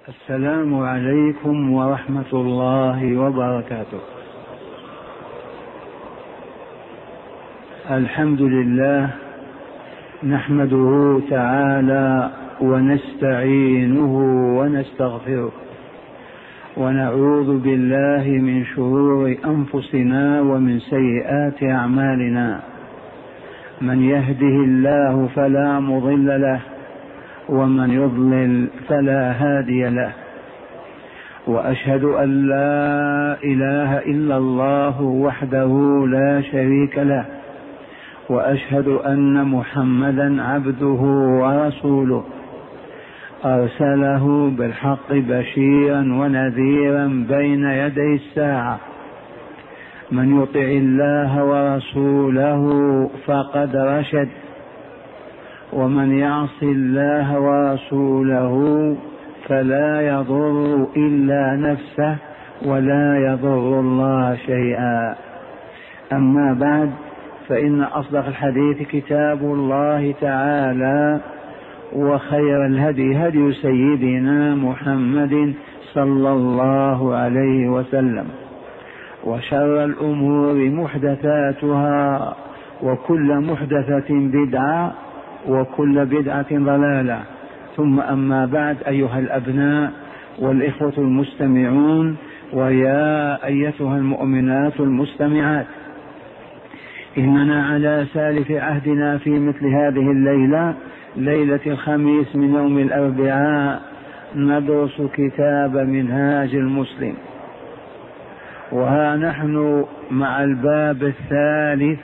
السلام عليكم ورحمة الله وبركاته. الحمد لله نحمده تعالى ونستعينه ونستغفره ونعوذ بالله من شرور أنفسنا ومن سيئات أعمالنا. من يهده الله فلا مضل له ومن يضلل فلا هادي له، وأشهد أن لا إله إلا الله وحده لا شريك له، وأشهد أن محمدا عبده ورسوله أرسله بالحق بشيرا ونذيرا بين يدي الساعة. من يطع الله ورسوله فقد رشد، ومن يعص الله ورسوله فلا يضر إلا نفسه ولا يضر الله شيئا. أما بعد، فإن أصدق الحديث كتاب الله تعالى، وخير الهدي هدي سيدنا محمد صلى الله عليه وسلم، وشر الأمور محدثاتها، وكل محدثة بدعة، وكل بدعة ضلالة. ثم أما بعد، أيها الأبناء والإخوة المستمعون، ويا أيتها المؤمنات المستمعات، إننا على سالف عهدنا في مثل هذه الليلة، ليلة الخميس من يوم الأربعاء، ندرس كتاب منهاج المسلم، وها نحن مع الباب الثالث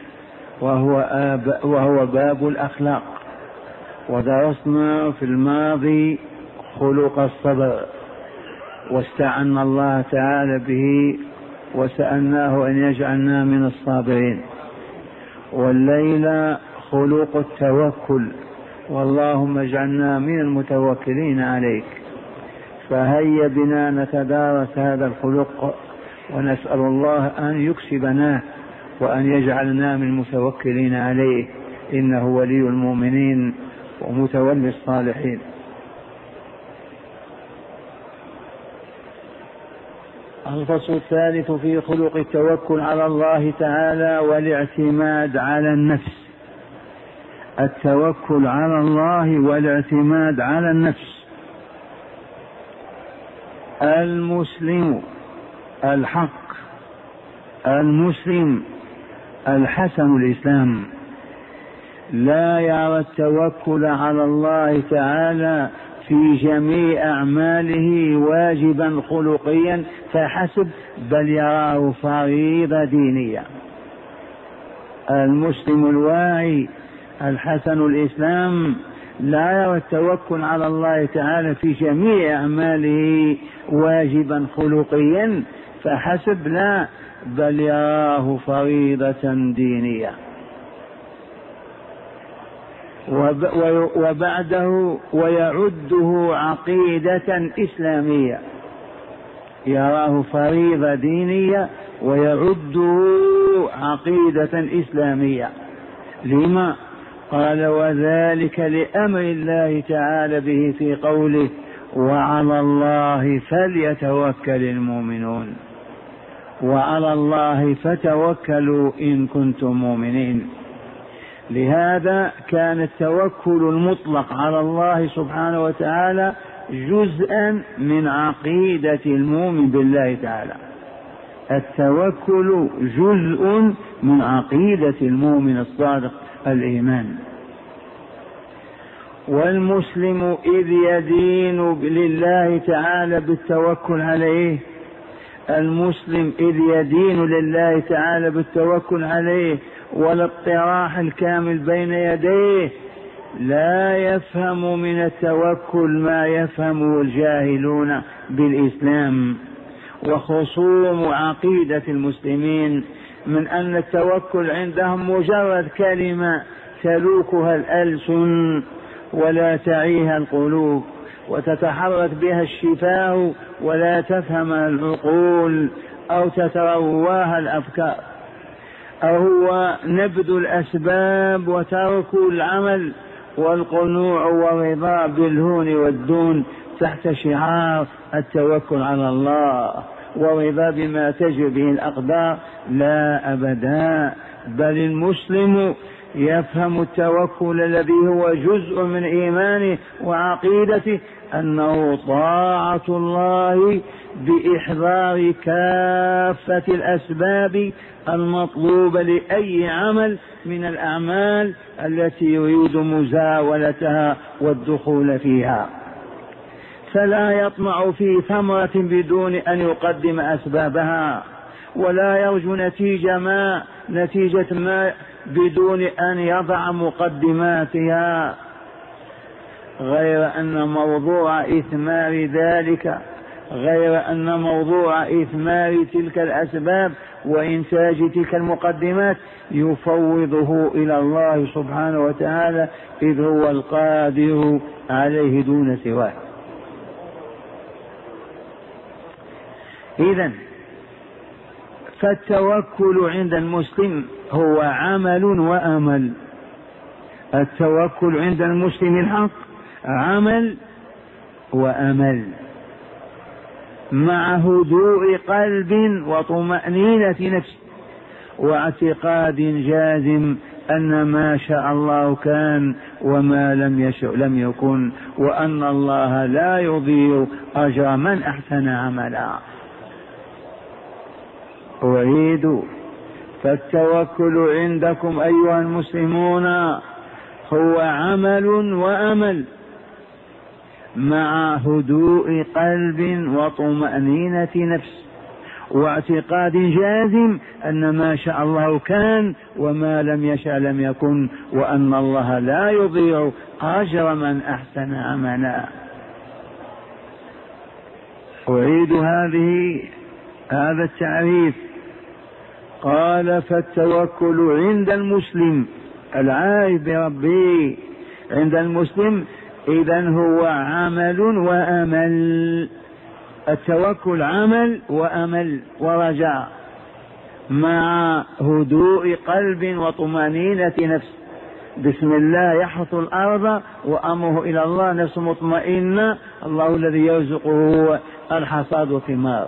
وهو باب الأخلاق. ودرسنا في الماضي خلق الصبر، واستعنا الله تعالى به وسألناه أن يجعلنا من الصابرين. والليلة خلق التوكل، واللهم اجعلنا من المتوكلين عليك. فهيا بنا نتدارس هذا الخلق، ونسأل الله أن يكسبنا وأن يجعلنا من المتوكلين عليه، إنه ولي المؤمنين ومتولي الصالحين. الفصل الثالث في خلق التوكل على الله تعالى والاعتماد على النفس. التوكل على الله والاعتماد على النفس. المسلم الحق، المسلم الحسن الإسلام، لا يرى التوكل على الله تعالى في جميع أعماله واجبا خلقيا فحسب، بل يراه فريضة دينية. المسلم الواعي الحسن الإسلام لا يرى التوكل على الله تعالى في جميع أعماله واجبا خلقيا فحسب، لا، بل يراه فريضة دينية. وبعده ويعده عقيدة إسلامية، يراه فريضة دينية ويعده عقيدة إسلامية. لما؟ قال: وذلك لأمر الله تعالى به في قوله: وعلى الله فليتوكل المؤمنون. وعلى الله فتوكلوا إن كنتم مؤمنين. لهذا كان التوكل المطلق على الله سبحانه وتعالى جزءا من عقيدة المؤمن بالله تعالى. التوكل جزء من عقيدة المؤمن الصادق الإيمان. والمسلم إذ يدين لله تعالى بالتوكل عليه، المسلم إذ يدين لله تعالى بالتوكل عليه والاطراح الكامل بين يديه، لا يفهم من التوكل ما يفهمه الجاهلون بالإسلام وخصوم عقيدة المسلمين، من أن التوكل عندهم مجرد كلمة تلوكها الألسن ولا تعيها القلوب، وتتحرك بها الشفاه ولا تفهمها العقول، أو تترواها الأفكار، أو هو نبذ الأسباب وترك العمل والقنوع والرضا بالهون والدون تحت شعار التوكل على الله ورضا بما تجري به الأقدار؟ لا أبدا، بل المسلم يفهم التوكل الذي هو جزء من إيمانه وعقيدته أنه طاعة الله بإحضار كافة الأسباب المطلوبة لأي عمل من الأعمال التي يريد مزاولتها والدخول فيها، فلا يطمع في ثمرة بدون أن يقدم أسبابها، ولا يرجو نتيجة ما بدون أن يضع مقدماتها، غير أن موضوع إثمار تلك الأسباب وإنتاج تلك المقدمات يفوضه إلى الله سبحانه وتعالى، إذ هو القادر عليه دون سواه. إذن فالتوكل عند المسلم هو عمل وأمل. التوكل عند المسلم الحق عمل وأمل، مع هدوء قلب وطمأنينة نفس واعتقاد جازم أن ما شاء الله كان وما لم يشأ لم يكن، وأن الله لا يضيع أجر من أحسن عملا. أعيد: فالتوكل عندكم أيها المسلمون هو عمل وأمل، مع هدوء قلب وطمأنينة نفس واعتقاد جازم أن ما شاء الله كان وما لم يشأ لم يكن، وأن الله لا يضيع أجر من أحسن عملا. أعيد هذا التعريف. قال: فالتوكل عند المسلم العارف بربه، عند المسلم إذن هو عمل وأمل. التوكل عمل وأمل ورجاء، مع هدوء قلب وطمأنينة نفس. بسم الله يحرث الأرض وأمره إلى الله، نفس مطمئنة، الله الذي يرزقه الحصاد والثمار.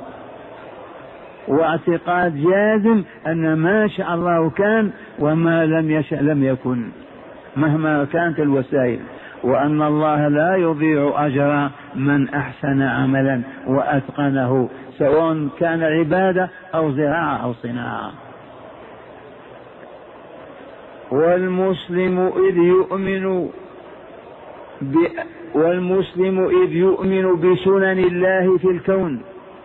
واعتقاد جازم أن ما شاء الله كان وما لم يشأ لم يكن مهما كانت الوسائل، وأن الله لا يضيع أجر من أحسن عملا وأتقنه، سواء كان عبادة أو زراعة أو صناعة. والمسلم إذ يؤمن بسنن الله في الكون،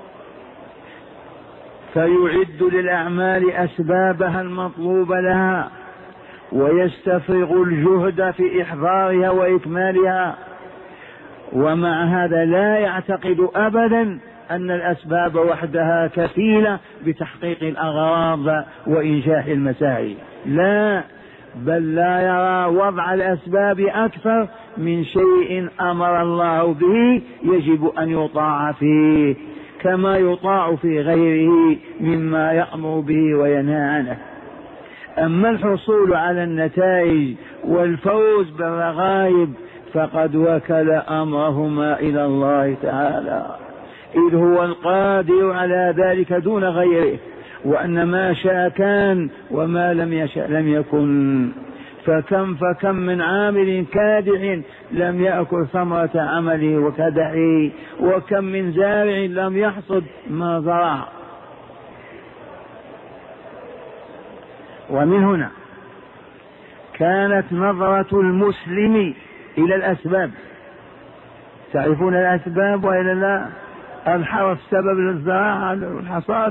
فيعد للأعمال أسبابها المطلوب لها، ويستفرغ الجهد في إحضارها وإكمالها. ومع هذا لا يعتقد أبدا أن الأسباب وحدها كفيلة بتحقيق الأغراض وإنجاح المساعي، لا، بل لا يرى وضع الأسباب أكثر من شيء أمر الله به يجب أن يطاع فيه، كما يطاع في غيره مما يأمر به وينهى عنه. أما الحصول على النتائج والفوز بالرغائب فقد وكل أمرهما إلى الله تعالى، إذ هو القادر على ذلك دون غيره، وأن ما شاء كان وما لم يشأ لم يكن. فكم من عامل كادح لم يأكل ثمرة عمله وكدحه، وكم من زارع لم يحصد ما زرع. ومن هنا كانت نظرة المسلم إلى الأسباب. تعرفون الأسباب وإلا لا؟ الحرث سبب للزراعة والحصاد.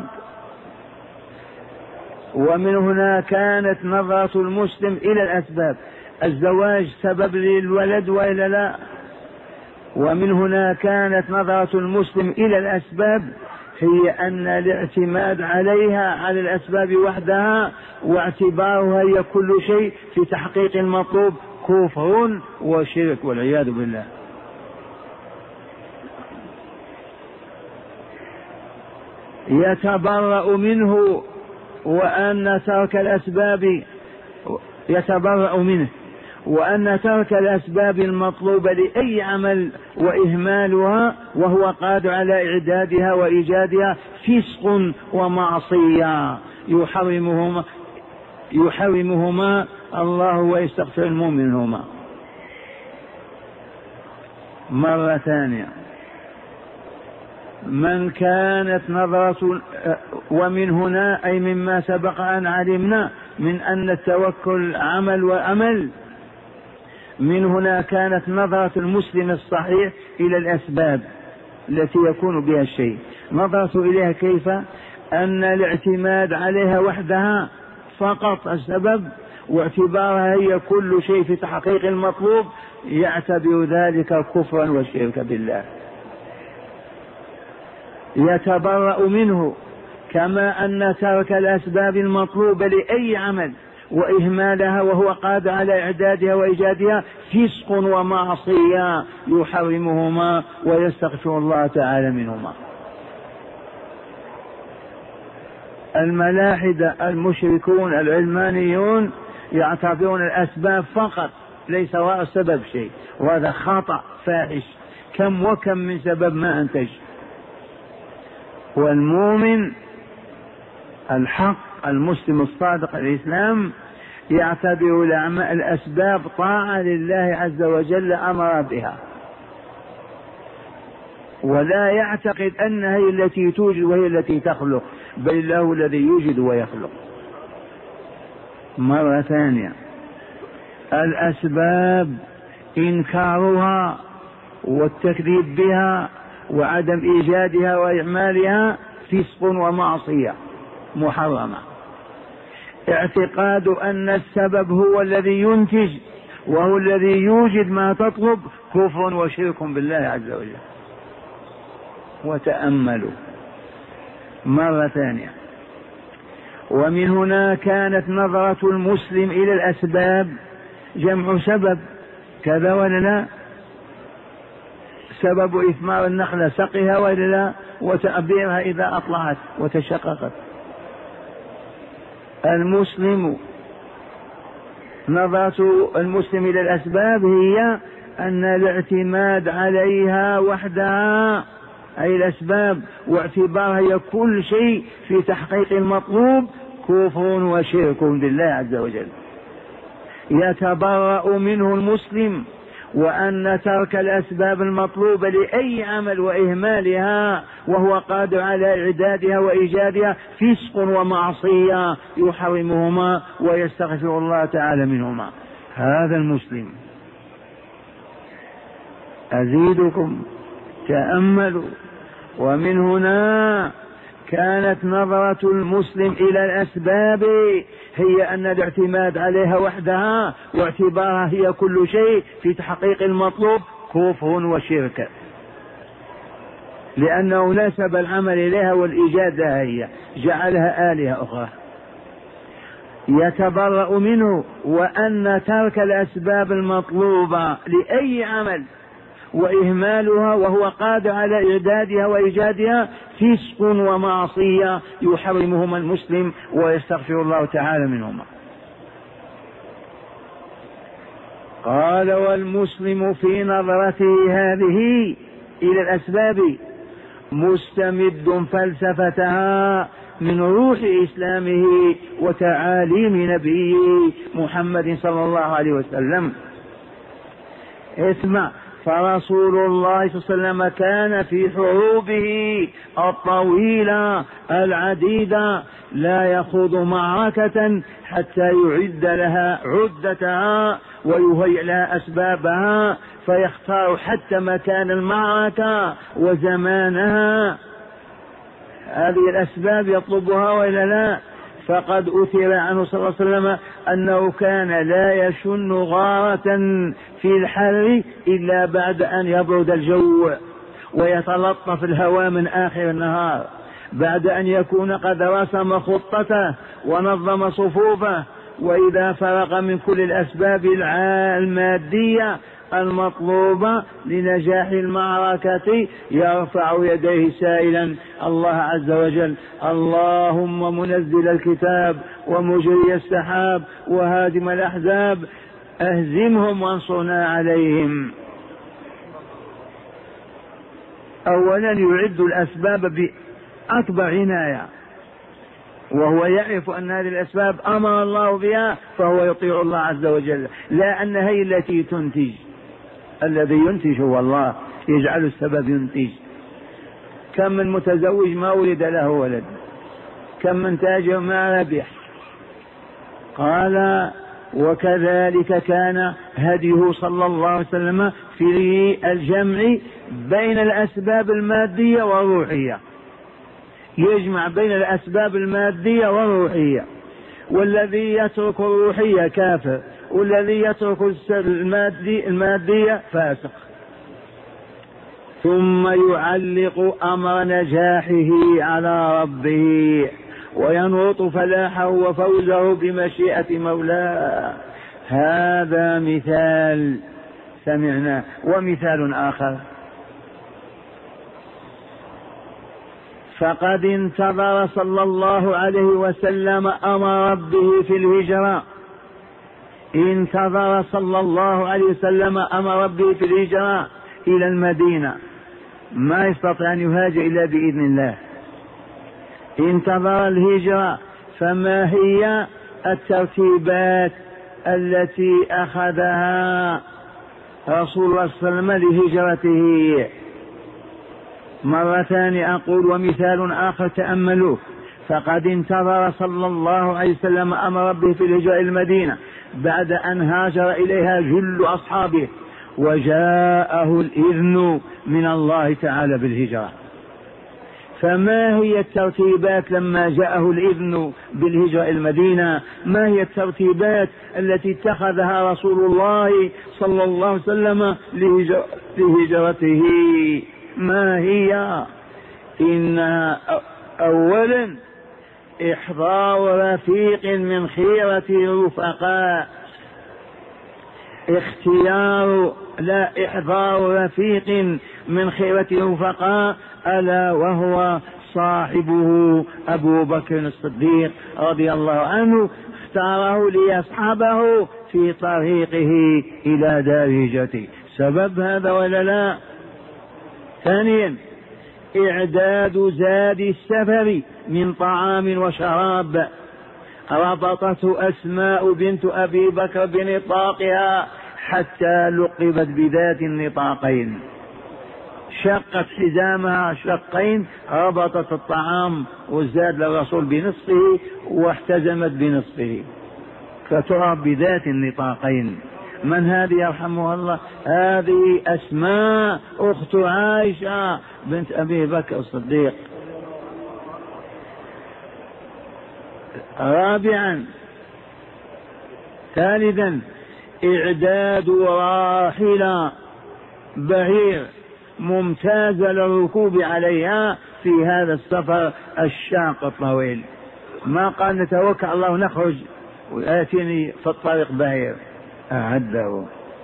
ومن هنا كانت نظرة المسلم إلى الأسباب. الزواج سبب للولد وإلا لا؟ ومن هنا كانت نظرة المسلم إلى الأسباب هي أن الاعتماد عليها على الأسباب وحدها واعتبارها هي كل شيء في تحقيق المطلوب كفر وشرك والعياذ بالله. يتبرأ منه، وأن ترك الأسباب يتبرأ منه، وأن ترك الأسباب المطلوبة لأي عمل وإهمالها وهو قادر على إعدادها وإيجادها فسق ومعصية يحرمهما الله ويستغفر المؤمنهما. مرة ثانية، من كانت نظرة، ومن هنا أي مما سبق أن علمنا من أن التوكل عمل وأمل، من هنا كانت نظرة المسلم الصحيح إلى الأسباب التي يكون بها الشيء، نظرة إليها كيف؟ أن الاعتماد عليها وحدها فقط السبب، واعتبارها هي كل شيء في تحقيق المطلوب، يعتبر ذلك كفرا وشركا بالله، يتبرأ منه. كما أن ترك الأسباب المطلوبة لأي عمل وإهمالها وهو قادر على إعدادها وإيجادها فسق ومعصية يحرمهما ويستغفر الله تعالى منهما. الملاحدة المشركون العلمانيون يعتبرون الأسباب فقط، ليس وراء السبب شيء، وهذا خطأ فاحش. كم وكم من سبب ما أنتج. والمؤمن الحق المسلم الصادق الإسلام يعتبر الأسباب طاعة لله عز وجل أمر بها، ولا يعتقد أنها هي التي توجد وهي التي تخلق، بل الله الذي يوجد ويخلق. مرة ثانية، الأسباب إنكارها والتكذيب بها وعدم إيجادها وإعمالها فسق ومعصية محرمة. اعتقاد أن السبب هو الذي ينتج وهو الذي يوجد ما تطلب كفر وشرك بالله عز وجل. وتأملوا مرة ثانية، ومن هنا كانت نظرة المسلم إلى الأسباب جمع سبب، كذا ولا لا؟ سبب إثمار النخلة سقيها ولا لا، وتأبيرها إذا أطلعت وتشققت. المسلم نظرة المسلم إلى الأسباب هي أن الاعتماد عليها وحدها أي الأسباب واعتبارها هي كل شيء في تحقيق المطلوب كفر وشرك بالله عز وجل، يتبرأ منه المسلم. وأن ترك الأسباب المطلوبة لأي عمل وإهمالها وهو قادر على إعدادها وإيجادها فسق ومعصية يحرمهما ويستغفر الله تعالى منهما. هذا المسلم. أزيدكم، تأملوا. ومن هنا كانت نظرة المسلم إلى الأسباب هي أن الاعتماد عليها وحدها واعتبارها هي كل شيء في تحقيق المطلوب كفر وشرك، لأنه نسب العمل إليها والإيجاد لها، هي جعلها آلهة أخرى. يتبرأ منه. وأن ترك الأسباب المطلوبة لأي عمل وإهمالها وهو قادر على إعدادها وإيجادها فسق ومعصية يحرمهما المسلم ويستغفر الله تعالى منهما. قال: والمسلم في نظرته هذه إلى الأسباب مستمد فلسفتها من روح إسلامه وتعاليم نبيه محمد صلى الله عليه وسلم. اسمع: فرسول الله صلى الله عليه وسلم كان في حروبه الطويلة العديدة لا يخوض معركة حتى يعد لها عدتها ويهيئ لها أسبابها، فيختار حتى مكان المعركة وزمانها. هذه الأسباب يطلبها وإلا لا؟ فقد أثر عنه صلى الله عليه وسلم أنه كان لا يشن غارة في الحر إلا بعد أن يبرد الجو ويتلطف الهواء من آخر النهار، بعد أن يكون قد رسم خطته ونظم صفوفه، وإذا فرغ من كل الأسباب المادية المطلوبة لنجاح المعركة يرفع يديه سائلا الله عز وجل: اللهم منزل الكتاب ومجري السحاب وهادم الأحزاب، اهزمهم وانصرنا عليهم. أولا يعد الأسباب بأكبر عناية، وهو يعرف أن هذه الأسباب أمر الله بها فهو يطيع الله عز وجل، لا أن هي التي تنتج. الذي ينتج هو الله، يجعل السبب ينتج. كم من متزوج ما ولد له ولد، كم من تاجر ما ربح. قال وكذلك كان هديه صلى الله عليه وسلم في الجمع بين الأسباب المادية والروحية، يجمع بين الأسباب المادية والروحية، والذي يترك الروحية كافر، والذي يترك المادية فاسق. ثم يعلق أمر نجاحه على ربه وينوط فلاحه وفوزه بمشيئة مولاه. هذا مثال سمعنا. ومثال آخر، فقد انتظر صلى الله عليه وسلم أمر ربه في الهجرة. انتظر صلى الله عليه وسلم أمر ربه في الهجرة إلى المدينة، ما يستطيع أن يهاجر إلا بإذن الله. انتظر الهجرة. فما هي الترتيبات التي أخذها رسول الله صلى الله عليه وسلم لهجرته؟ مرة ثانية أقول ومثال آخر تأملوه. فقد انتظر صلى الله عليه وسلم أمر ربه في الهجرة إلى المدينة بعد أن هاجر إليها جل أصحابه، وجاءه الإذن من الله تعالى بالهجرة. فما هي الترتيبات لما جاءه الإذن بالهجرة إلى المدينة؟ ما هي الترتيبات التي اتخذها رسول الله صلى الله عليه وسلم لهجرته؟ ما هي؟ إنها أولا إحضار رفيق من خيرة الرفقاء، إحضار رفيق من خيرة الرفقاء، ألا وهو صاحبه أبو بكر الصديق رضي الله عنه، اختاره ليصحبه في طريقه إلى دار هجرته. سبب هذا ولا لا؟ ثانيا إعداد زاد السفر من طعام وشراب. ربطته أسماء بنت أبي بكر بنطاقها حتى لقبت بذات النطاقين، شقت حزامها شقين، ربطت الطعام والزاد للرسول بنصفه واحتزمت بنصفه، فتعرف بذات النطاقين. من هذه يرحمها الله؟ هذه أسماء أخت عائشة بنت أبي بكر الصديق. رابعا ثالثا إعداد راحلة بعير ممتازة للركوب عليها في هذا السفر الشاق الطويل. ما قال نتوكل الله ونخرج وآتيني في الطريق بعير، أعده.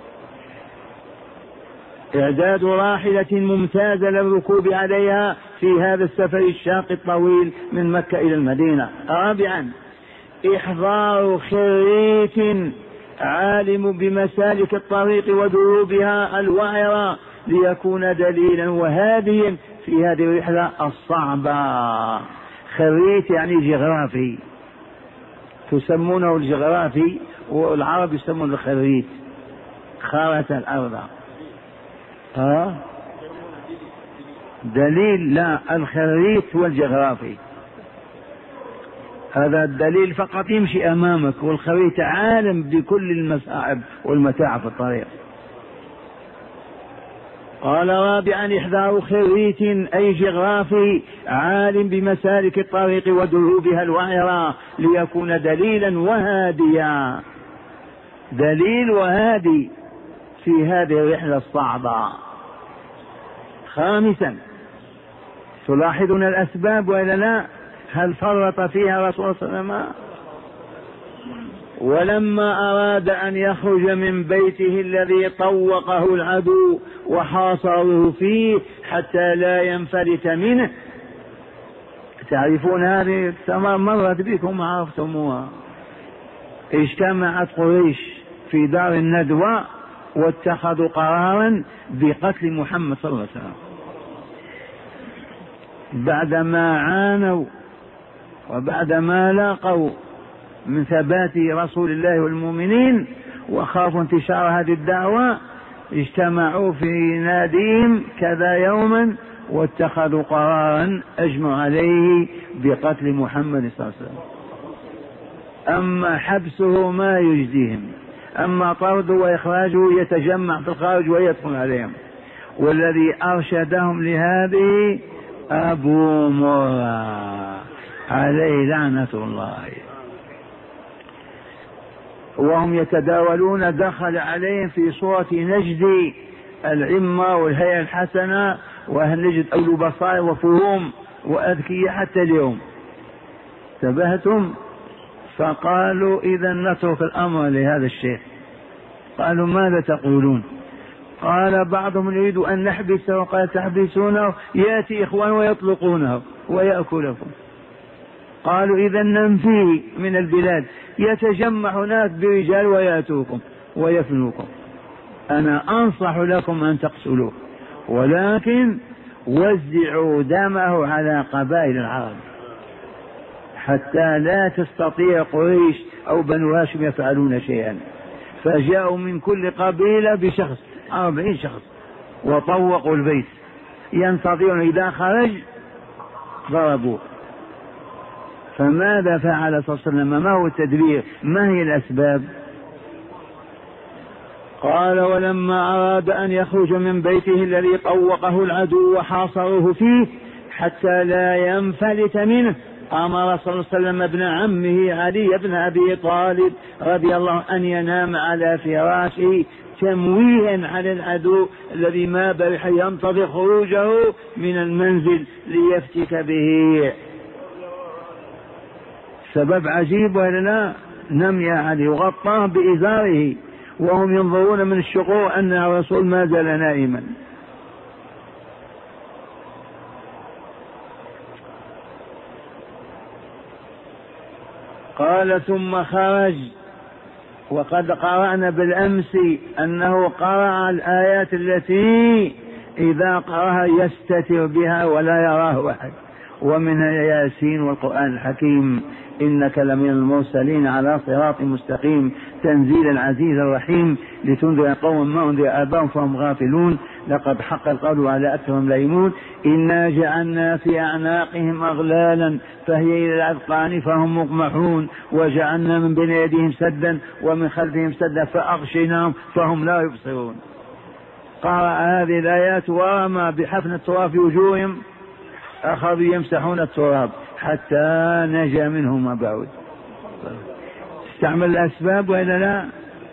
إعداد راحلة ممتازة للركوب عليها في هذا السفر الشاق الطويل من مكة إلى المدينة. رابعا إحضار خريت عالم بمسالك الطريق ودروبها الوعرة ليكون دليلا وهاديا في هذه الرحلة الصعبة. خريت يعني جغرافي، تسمونه الجغرافي والعرب يسمونه الخريت، خارة الأرض. دليل لا، الخريت والجغرافي هذا الدليل فقط يمشي أمامك، والخريت عالم بكل المصاعب والمتاع في الطريق. قال رابعا إحضار خريت أي جغرافي عالم بمسالك الطريق ودروبها الوعرة ليكون دليلا وهاديا، دليل وهادي في هذه الرحلة الصعبة. خامسا تلاحظون الأسباب وإلا لا؟ هل فرط فيها رسول الله صلى الله عليه وسلم؟ ولما أراد أن يخرج من بيته الذي طوقه العدو وحاصره فيه حتى لا ينفلت منه، تعرفون هذه مرت بكم عرفتموها. اجتمعت قريش في دار الندوة واتخذوا قرارا بقتل محمد صلى الله عليه وسلم بعدما عانوا وبعدما لاقوا من ثبات رسول الله والمؤمنين وخافوا انتشار هذه الدعوة. اجتمعوا في ناديهم كذا يوما واتخذوا قرارا أجمعوا عليه بقتل محمد صلى الله عليه وسلم. أما حبسه ما يجزيهم، أما طرده وإخراجه يتجمع في الخارج ويدخل عليهم. والذي أرشدهم لهذه أبو مرة عليه لعنة الله، وهم يتداولون دخل عليهم في صورة نجد العمة والهيئة الحسنة، وأهل نجد أولو بصائر وفهوم وأذكياء حتى اليوم. انتبهتم؟ فقالوا إذا نترك الأمر لهذا الشيخ. قالوا ماذا تقولون؟ قال بعضهم يريد أن نحبسه. قال تحبسونه يأتي إخوان ويطلقونه ويأكلكم. قالوا إذا ننفيه من البلاد، يتجمع هناك برجال ويأتوكم ويفنوكم. أنا أنصح لكم أن تقتلوه، ولكن وزعوا دمه على قبائل العرب حتى لا تستطيع قريش أو بنو هاشم يفعلون شيئا. فجاءوا من كل قبيلة بشخص 40 شخص وطوقوا البيت ينتظرون إذا خرج ضربوه. فماذا فعل صلى الله عليه وسلم؟ ما هو التدبير؟ ما هي الأسباب؟ قال ولما أراد أن يخرج من بيته الذي طوقه العدو وحاصروه فيه حتى لا ينفلت منه أمر صلى الله عليه وسلم ابن عمه علي بن أبي طالب رضي الله عنه أن ينام على فراشه تمويها على العدو الذي ما برح ينتظر خروجه من المنزل ليفتك به. سبب عجيب ولا لا؟ نم يا علي، وغطاه بإزاره وهم ينظرون من الشقوق أن الرسول ما زال نائما. قال ثم خرج، وقد قرأنا بالأمس أنه قرأ الآيات التي إذا قرأها يستتر بها ولا يراه أحد، ومنها ياسين والقرآن الحكيم إنك لمن المرسلين على صراط مستقيم تنزيل العزيز الرحيم لتنذر قوم ما أنذر آباؤهم فهم غافلون لقد حق القول على أكثرهم لا يؤمنون إنا جعلنا في أعناقهم أغلالا فهي إلى الأذقان فهم مقمحون وجعلنا من بين يديهم سدا ومن خلفهم سدا فأغشيناهم فهم لا يبصرون. قرأ هذه الآيات ورمى بحفن التراب في وجوههم، أخذوا يمسحون التراب حتى نجا منهم ما بعد. استعمل الأسباب وإلا لا؟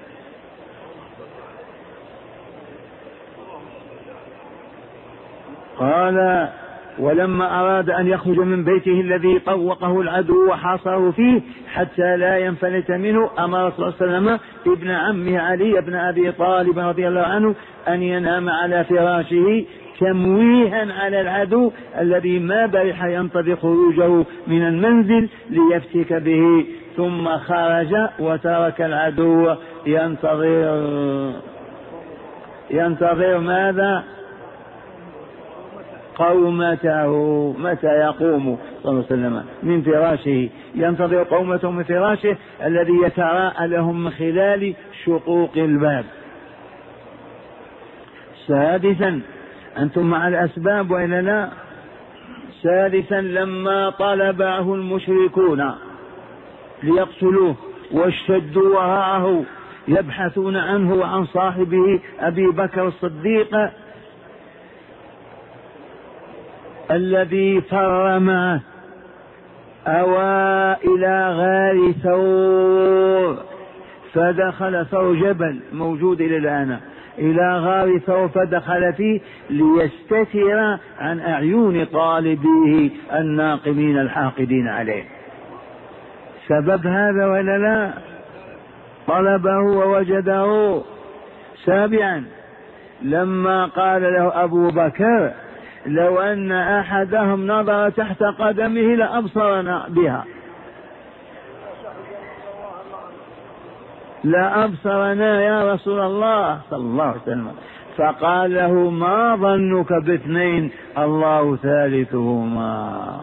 قال ولما أراد أن يخرج من بيته الذي طوقه العدو وحاصره فيه حتى لا ينفلت منه أمر صلى الله عليه وسلم ابن عمه علي بن أبي طالب رضي الله عنه أن ينام على فراشه تمويها على العدو الذي ما برح ينتظر خروجه من المنزل ليفتك به. ثم خرج وترك العدو ينتظر ماذا؟ قومته متى يقوم صلى الله عليه وسلم من فراشه، ينتظر قومته من فراشه الذي يتراءى لهم من خلال شقوق الباب. سادسا أنتم مع الأسباب وإلا لا؟ سادسا لما طلبه المشركون ليقتلوه واشتدوا وراءه يبحثون عنه وعن صاحبه أبي بكر الصديق الذي فر معه، أوى إلى غار ثور فدخل ثور جبل موجود إلى الآن إلى غار ثور فدخل فيه ليستتر عن أعين طالبيه الناقمين الحاقدين عليه. سبب هذا ولا لا؟ طلبه ووجده. سابعا لما قال له أبو بكر لو أن أحدهم نظر تحت قدمه لأبصرنا بها، لأبصرنا يا رسول الله صلى الله عليه وسلم. فقال له ما ظنك باثنين الله ثالثهما.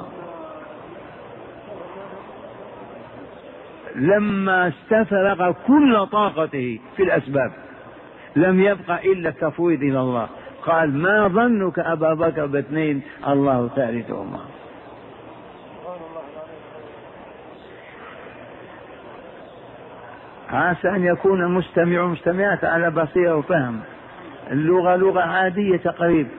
لما استفرغ كل طاقته في الأسباب لم يبق إلا التفويض إلى الله، قال ما ظنك أبا بكر باثنين الله ثالثهما. عسى أن يكون المستمع والمستمعات على بصيرة وفهم، اللغة لغة عادية تقريبا.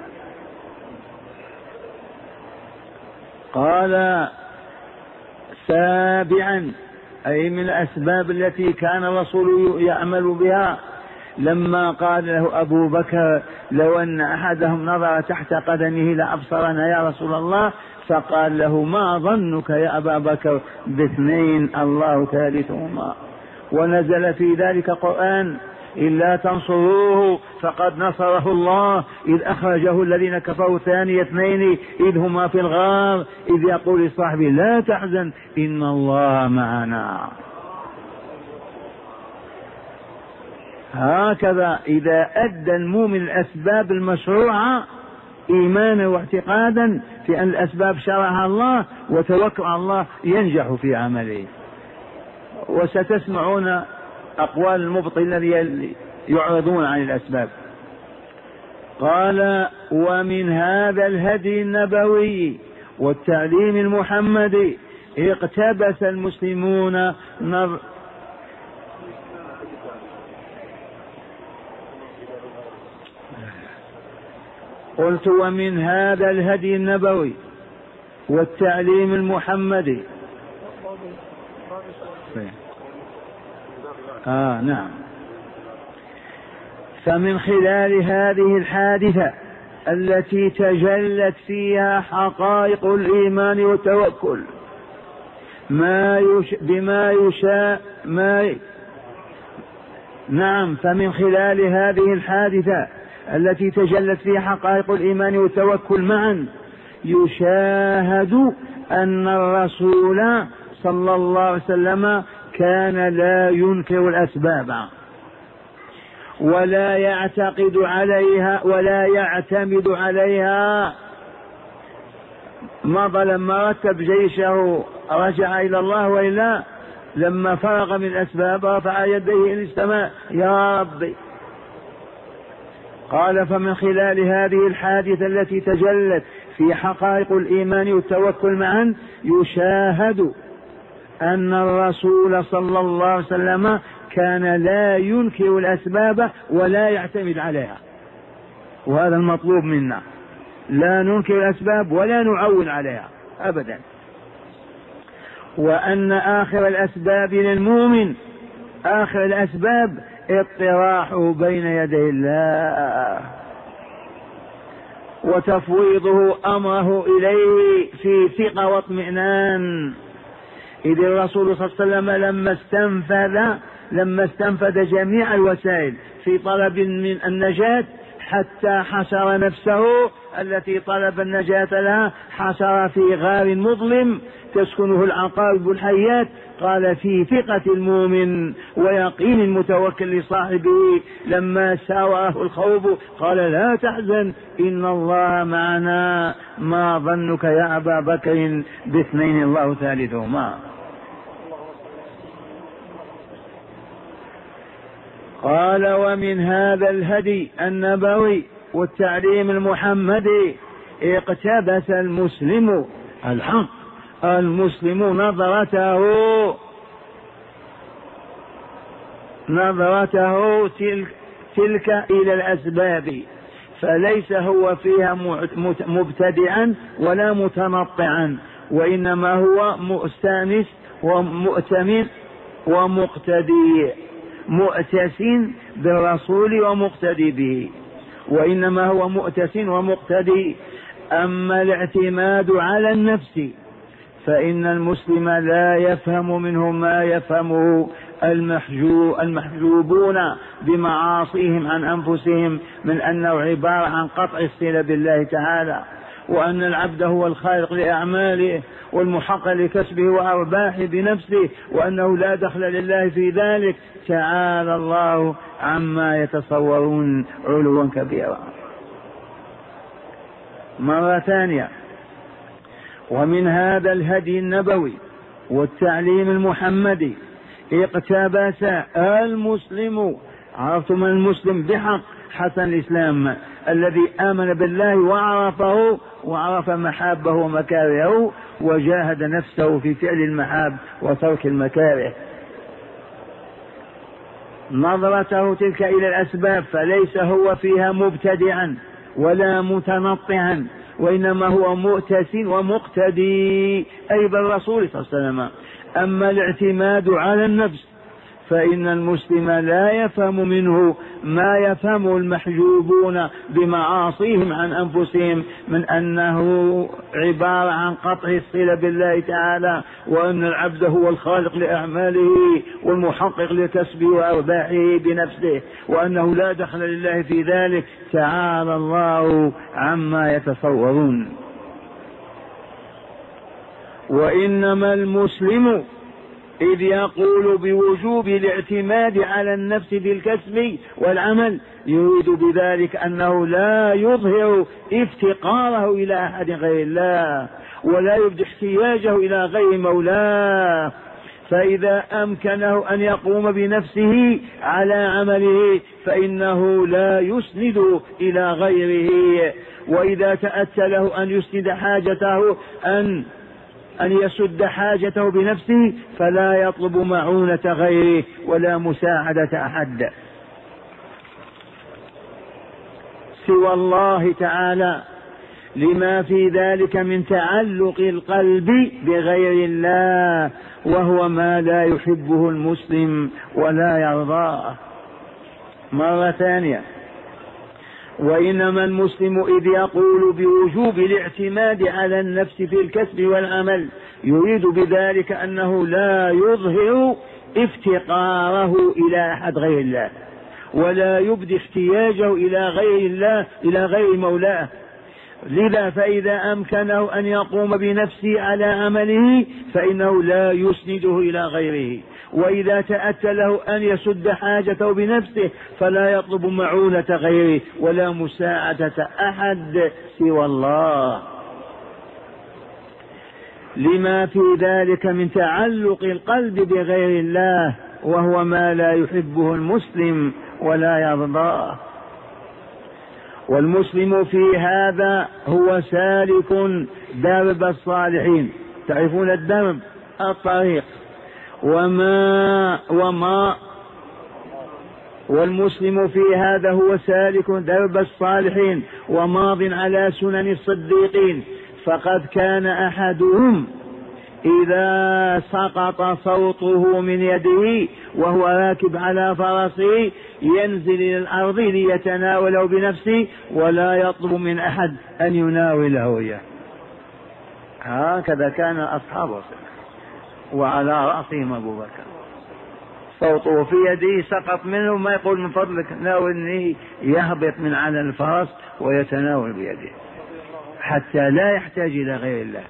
قال سابعا، أي من الأسباب التي كان الرسول يعمل بها، لما قال له أبو بكر لو أن أحدهم نظر تحت قدمه لأبصرنا يا رسول الله، فقال له ما ظنك يا أبا بكر باثنين الله ثالثهما. ونزل في ذلك قرآن إلا تنصروه فقد نصره الله إذ أخرجه الذين كفروا ثاني اثنين إذ هما في الغار إذ يقول لصاحبه لا تحزن إن الله معنا. هكذا إذا أدى المؤمن الأسباب المشروعة إيمانا واعتقادا في أن الأسباب شرعها الله وتوكل على الله ينجح في عمله. وستسمعون أقوال المبطل الذي يعرضون عن الأسباب. قال ومن هذا الهدي النبوي والتعليم المحمدي اقتبس المسلمون قلت ومن هذا الهدي النبوي والتعليم المحمدي نعم. فمن خلال هذه الحادثة التي تجلت فيها حقائق الإيمان والتوكل فمن خلال هذه الحادثة التي تجلت فيها حقائق الإيمان والتوكل معا يشاهد أن الرسول صلى الله عليه وسلم كان لا ينكر الأسباب ولا يعتقد عليها ولا يعتمد عليها. مضى لما رتب جيشه رجع إلى الله، وإلا لما فرغ من الأسباب رفع يديه إلى السماء يا ربي. قال فمن خلال هذه الحادثة التي تجلت في حقائق الإيمان والتوكل معا يشاهد أن الرسول صلى الله عليه وسلم كان لا ينكر الأسباب ولا يعتمد عليها، وهذا المطلوب منا، لا ننكر الأسباب ولا نعول عليها أبدا. وأن آخر الأسباب للمؤمن، آخر الأسباب اطراحه بين يدي الله وتفويضه أمره إليه في ثقة واطمئنان. إذ الرسول صلى الله عليه وسلم لما استنفذ جميع الوسائل في طلب من النجاة حتى حشر نفسه التي طلب النجاة لها، حشر في غار مظلم تسكنه العقارب الحيات. قال في ثقة المؤمن ويقين المتوكل لصاحبه لما ساواه الخوف قال لا تحزن إن الله معنا ما ظنك يا أبا بكر باثنين الله ثالثهما. قال ومن هذا الهدي النبوي والتعليم المحمدي اقتبس المسلم الحق المسلم نظرته تلك إلى الأسباب، فليس هو فيها مبتدعا ولا متنطعا، وإنما هو مؤتنس ومؤتمن ومقتدي، مؤتس بالرسول ومقتدي به، وإنما هو مؤتس ومقتدي. أما الاعتماد على النفس فإن المسلم لا يفهم منه ما يفهمه المحجوبون بمعاصيهم عن أنفسهم من أنه عبارة عن قطع الصلة بالله تعالى، وأن العبد هو الخالق لأعماله، والمحقق لكسبه وأرباحه بنفسه، وأنه لا دخل لله في ذلك. تعالى الله عما يتصورون علوا كبيرا. مرة ثانية، ومن هذا الهدي النبوي والتعليم المحمدي اقتبس المسلم، عرفتم المسلم بحق حسن الإسلام الذي آمن بالله وعرفه وعرف محابه ومكارهه وجاهد نفسه في فعل المحاب وترك المكاره. نظرته تلك إلى الأسباب، فليس هو فيها مبتدعا ولا متنطعا، وإنما هو مؤتس ومقتدي أي بالرسول صلى الله عليه وسلم. أما الاعتماد على النفس فإن المسلم لا يفهم منه ما يفهم المحجوبون بمعاصيهم عن أنفسهم من أنه عبارة عن قطع الصلة بالله تعالى، وأن العبد هو الخالق لأعماله والمحقق لكسبه وأرباحه بنفسه، وأنه لا دخل لله في ذلك. تعالى الله عما يتصورون. وإنما المسلم إذ يقول بوجوب الاعتماد على النفس بالكسب والعمل يريد بذلك أنه لا يظهر افتقاره إلى أحد غير الله، ولا يبدي احتياجه إلى غير مولاه. فإذا أمكنه أن يقوم بنفسه على عمله فإنه لا يسند إلى غيره، وإذا تأتى له أن يسند حاجته أن يسد حاجته بنفسه فلا يطلب معونة غيره ولا مساعدة أحد سوى الله تعالى، لما في ذلك من تعلق القلب بغير الله، وهو ما لا يحبه المسلم ولا يرضاه. مرة ثانية، وإنما المسلم إذ يقول بوجوب الاعتماد على النفس في الكسب والعمل يريد بذلك أنه لا يظهر افتقاره إلى أحد غير الله، ولا يبدي احتياجه إلى غير الله إلى غير مولاه. لذا فإذا أمكنه أن يقوم بنفسه على عمله فإنه لا يسنده إلى غيره، وإذا تأتى له أن يسد حاجته بنفسه فلا يطلب معونة غيره ولا مساعدة أحد سوى الله، لما في ذلك من تعلق القلب بغير الله، وهو ما لا يحبه المسلم ولا يرضاه. والمسلم في هذا هو سالك درب الصالحين، تعرفون الدرب الطريق، والمسلم في هذا هو سالك درب الصالحين وماض على سنن الصديقين. فقد كان أحدهم إذا سقط صوته من يده وهو راكب على فرسه ينزل إلى الأرض ليتناوله بنفسه ولا يطلب من أحد أن يناوله إياه. هكذا كان أصحابه، وعلى رأسهم أبو بكر، صوته في يده سقط منه ما يقول من فضلك ناولني، يهبط من على الفرس ويتناول بيده حتى لا يحتاج إلى غير الله.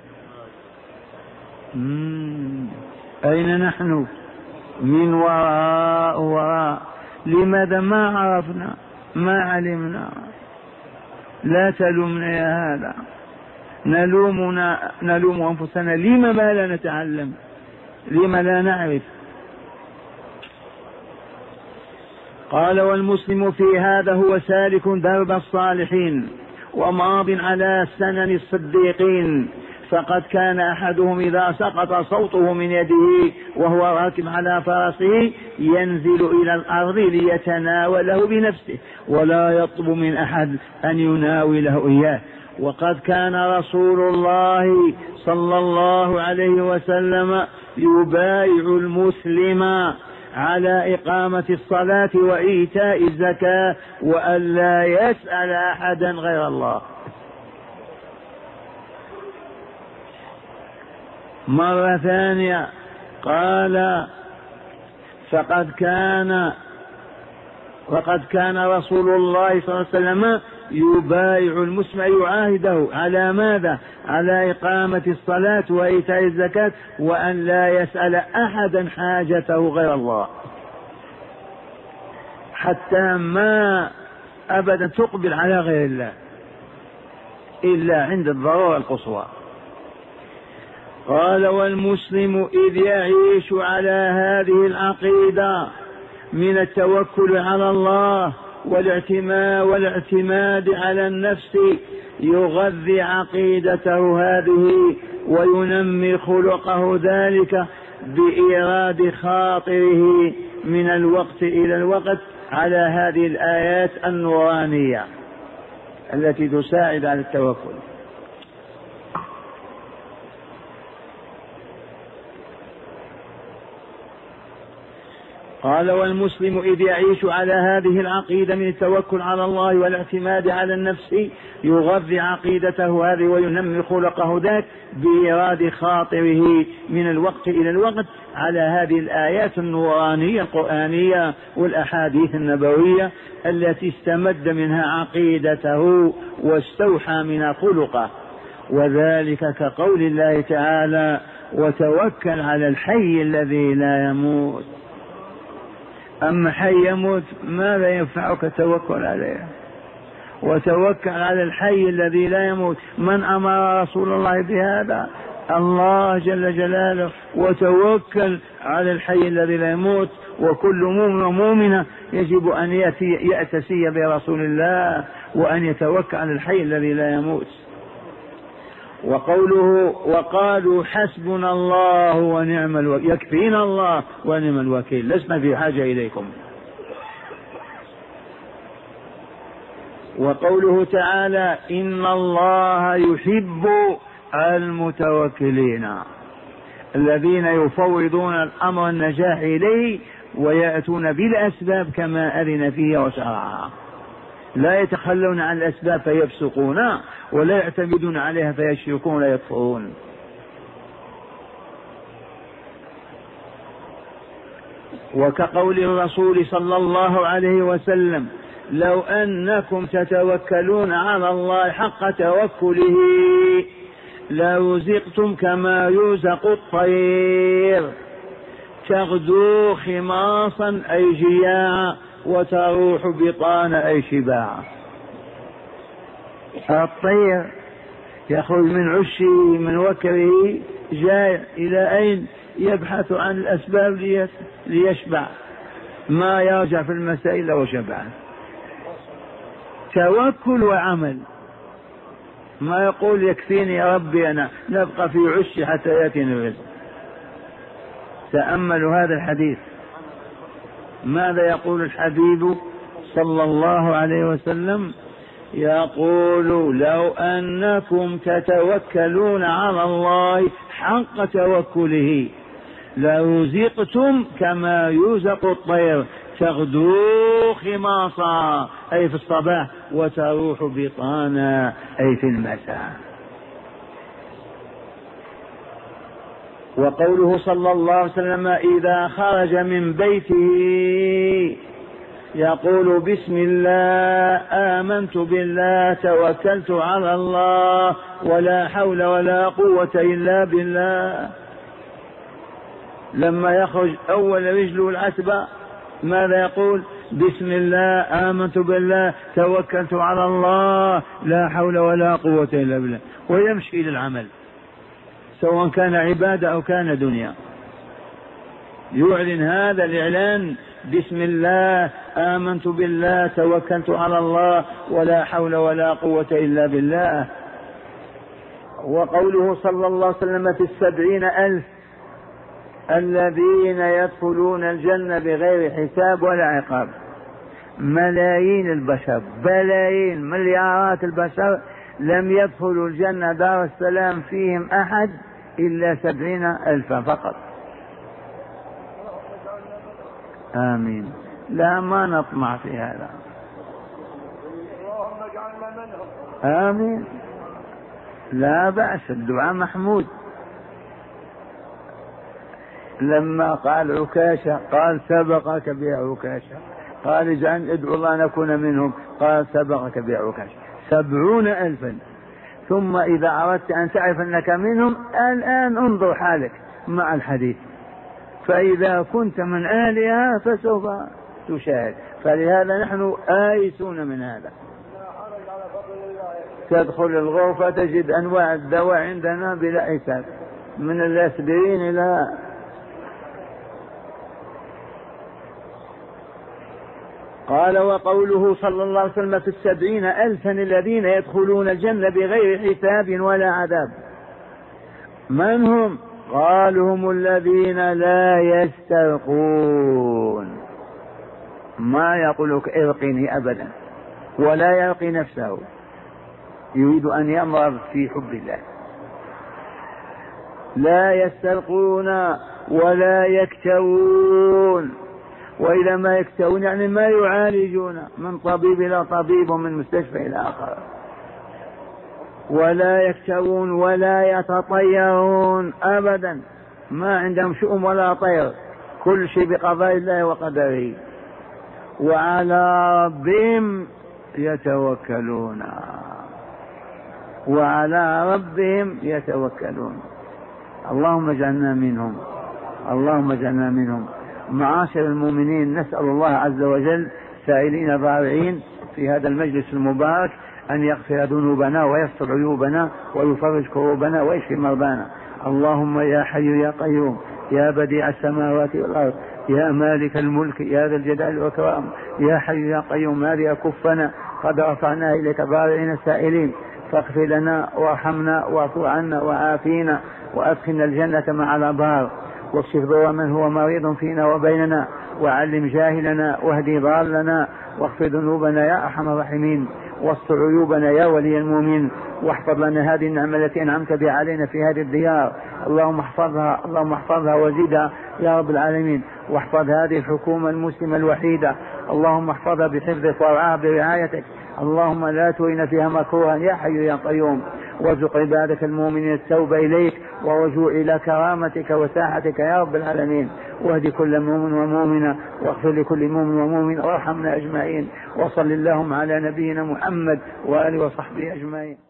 أين نحن؟ من وراء. لماذا ما عرفنا ما علمنا؟ لا تلومنا يا هذا، نلوم أنفسنا. لما ما لا نتعلم؟ لما لا نعرف؟ قال والمسلم في هذا هو سالك درب الصالحين وماض على سنن الصديقين. فقد كان أحدهم إذا سقط صوته من يده وهو راكب على فرسه ينزل إلى الأرض ليتناوله بنفسه ولا يطلب من أحد أن يناوله إياه. وقد كان رسول الله صلى الله عليه وسلم يبايع المسلم على إقامة الصلاة وإيتاء الزكاة وألا يسأل أحدا غير الله. مرة ثانية قال وقد كان رسول الله صلى الله عليه وسلم يبايع المسلم يعاهده على ماذا؟ على إقامة الصلاة وإيتاء الزكاة وأن لا يسأل أحدا حاجته غير الله، حتى ما أبدا تقبل على غير الله إلا عند الضرورة القصوى. قال والمسلم إذ يعيش على هذه العقيدة من التوكل على الله والاعتماد على النفس يغذي عقيدته هذه وينمي خلقه ذلك بإيراد خاطره من الوقت إلى الوقت على هذه الآيات النورانية التي تساعد على التوكل. قال والمسلم إذ يعيش على هذه العقيدة من التوكل على الله والاعتماد على النفس يغذي عقيدته هذه وينمي خلقه ذاك بإيراد خاطره من الوقت إلى الوقت على هذه الآيات النورانية القرآنية والأحاديث النبوية التي استمد منها عقيدته واستوحى منها خلقه، وذلك كقول الله تعالى وتوكل على الحي الذي لا يموت. أما حي يموت ماذا ينفعك التوكل عليه؟ وتوكل على الحي الذي لا يموت. من أمر رسول الله بهذا؟ الله جل جلاله. وتوكل على الحي الذي لا يموت، وكل مؤمن ومؤمنة يجب أن يأتسي برسول الله وأن يتوكل على الحي الذي لا يموت. وقوله وقالوا حسبنا الله ونعم الوكيل، يكفينا الله ونعم الوكيل، لسنا في حاجة إليكم. وقوله تعالى إن الله يحب المتوكلين الذين يفوضون الأمر النجاح إليه ويأتون بالأسباب كما أذن فيها وشرعها، لا يتخلون عن الأسباب فيفسقون ولا يعتمدون عليها فيشركون ولا يكفرون. وكقول الرسول صلى الله عليه وسلم لو أنكم تتوكلون على الله حق توكله لرزقتم كما يرزق الطير تغدو خماصا أي جياعا وتروح بطانا أي شباعا. الطير يخرج من عشه من وكره جاء إلى أين؟ يبحث عن الأسباب ليشبع، ما يرجع في المساء إلا وشبعان. توكل وعمل، ما يقول يكفيني يا ربي أنا نبقى في عشي حتى يأتيني الرزق. تأملوا هذا الحديث، ماذا يقول الحبيب صلى الله عليه وسلم؟ يقول لو أنكم تتوكلون على الله حق توكله لرزقتم كما يرزق الطير تغدو خماصا أي في الصباح وتروح بطانا أي في المساء. وقوله صلى الله عليه وسلم إذا خرج من بيته يقول بسم الله آمنت بالله توكلت على الله ولا حول ولا قوة إلا بالله. لما يخرج أول رجله العتبة ماذا يقول؟ بسم الله آمنت بالله توكلت على الله لا حول ولا قوة إلا بالله، ويمشي إلى العمل سواء كان عبادة أو كان دنيا. يعلن هذا الإعلان بسم الله آمنت بالله توكلت على الله ولا حول ولا قوة إلا بالله. وقوله صلى الله عليه وسلم في 70,000 الذين يدخلون الجنة بغير حساب ولا عقاب. ملايين البشر، بلايين مليارات البشر لم يدخلوا الجنة دار السلام فيهم أحد إلا 70,000 فقط. آمين. لا ما نطمع في هذا. آمين. لا بأس، الدعاء محمود. لما قال عكاشة قال سبقك بها عكاشة قال اجعل ادعو الله أن أكون منهم. قال سبقك بعكاش 70,000. ثم إذا أردت أن تعرف أنك منهم الآن انظر حالك مع الحديث، فإذا كنت من أهلها فسوف تشاهد. فلهذا نحن آيسون من هذا. تدخل الغرفة تجد أنواع الدواء عندنا بلا حساب، من الأسبرين إلى قال. وقوله صلى الله عليه وسلم في 70,000 الذين يدخلون الجنة بغير حساب ولا عذاب. من هم؟ قال هم الذين لا يسترقون، ما يقولك ارقني أبدا، ولا يرقي نفسه، يريد أن يمرض في حب الله. لا يسترقون ولا يكتوون، وإذا ما يكتوون يعني ما يعالجون، من طبيب إلى طبيب ومن مستشفى إلى آخر. ولا يكتوون ولا يتطيرون أبدا، ما عندهم شؤم ولا طير، كل شيء بقضاء الله وقدره. وعلى ربهم يتوكلون، وعلى ربهم يتوكلون. اللهم اجعلنا منهم، اللهم اجعلنا منهم. معاشر المؤمنين، نسأل الله عز وجل سائلين ضارعين في هذا المجلس المبارك أن يغفر ذنوبنا ويستر عيوبنا ويفرج كروبنا ويشفي مرضانا. اللهم يا حي يا قيوم يا بديع السماوات والأرض يا مالك الملك يا ذا الجلال والإكرام يا حي يا قيوم، هذه كفنا قد رفعنا إليك ضارعين سائلين، فاغفر لنا وارحمنا واعف عنا وعافينا وأدخلنا الجنة مع الأبرار، واكشف ضر من هو مريض فينا وبيننا، وعلم جاهلنا واهدي ضالنا، واغفر ذنوبنا يا أرحم الراحمين، واستر عيوبنا يا ولي المؤمنين، واحفظ لنا هذه النعمة التي أنعمت بها علينا في هذه الديار. اللهم احفظها، اللهم احفظها وزدها يا رب العالمين. واحفظ هذه الحكومة المسلمة الوحيدة، اللهم احفظها بحفظك وارعاها برعايتك. اللهم لا تؤن فيها مكروها يا حي يا قيوم. وارزق عبادك المؤمنين التوبة إليك ورجوع إلى كرامتك وساحتك يا رب العالمين. واهد كل مؤمن ومؤمنة، واغفر لكل مؤمن ومؤمن، وارحمنا أجمعين. وصل اللهم على نبينا محمد وآله وصحبه أجمعين.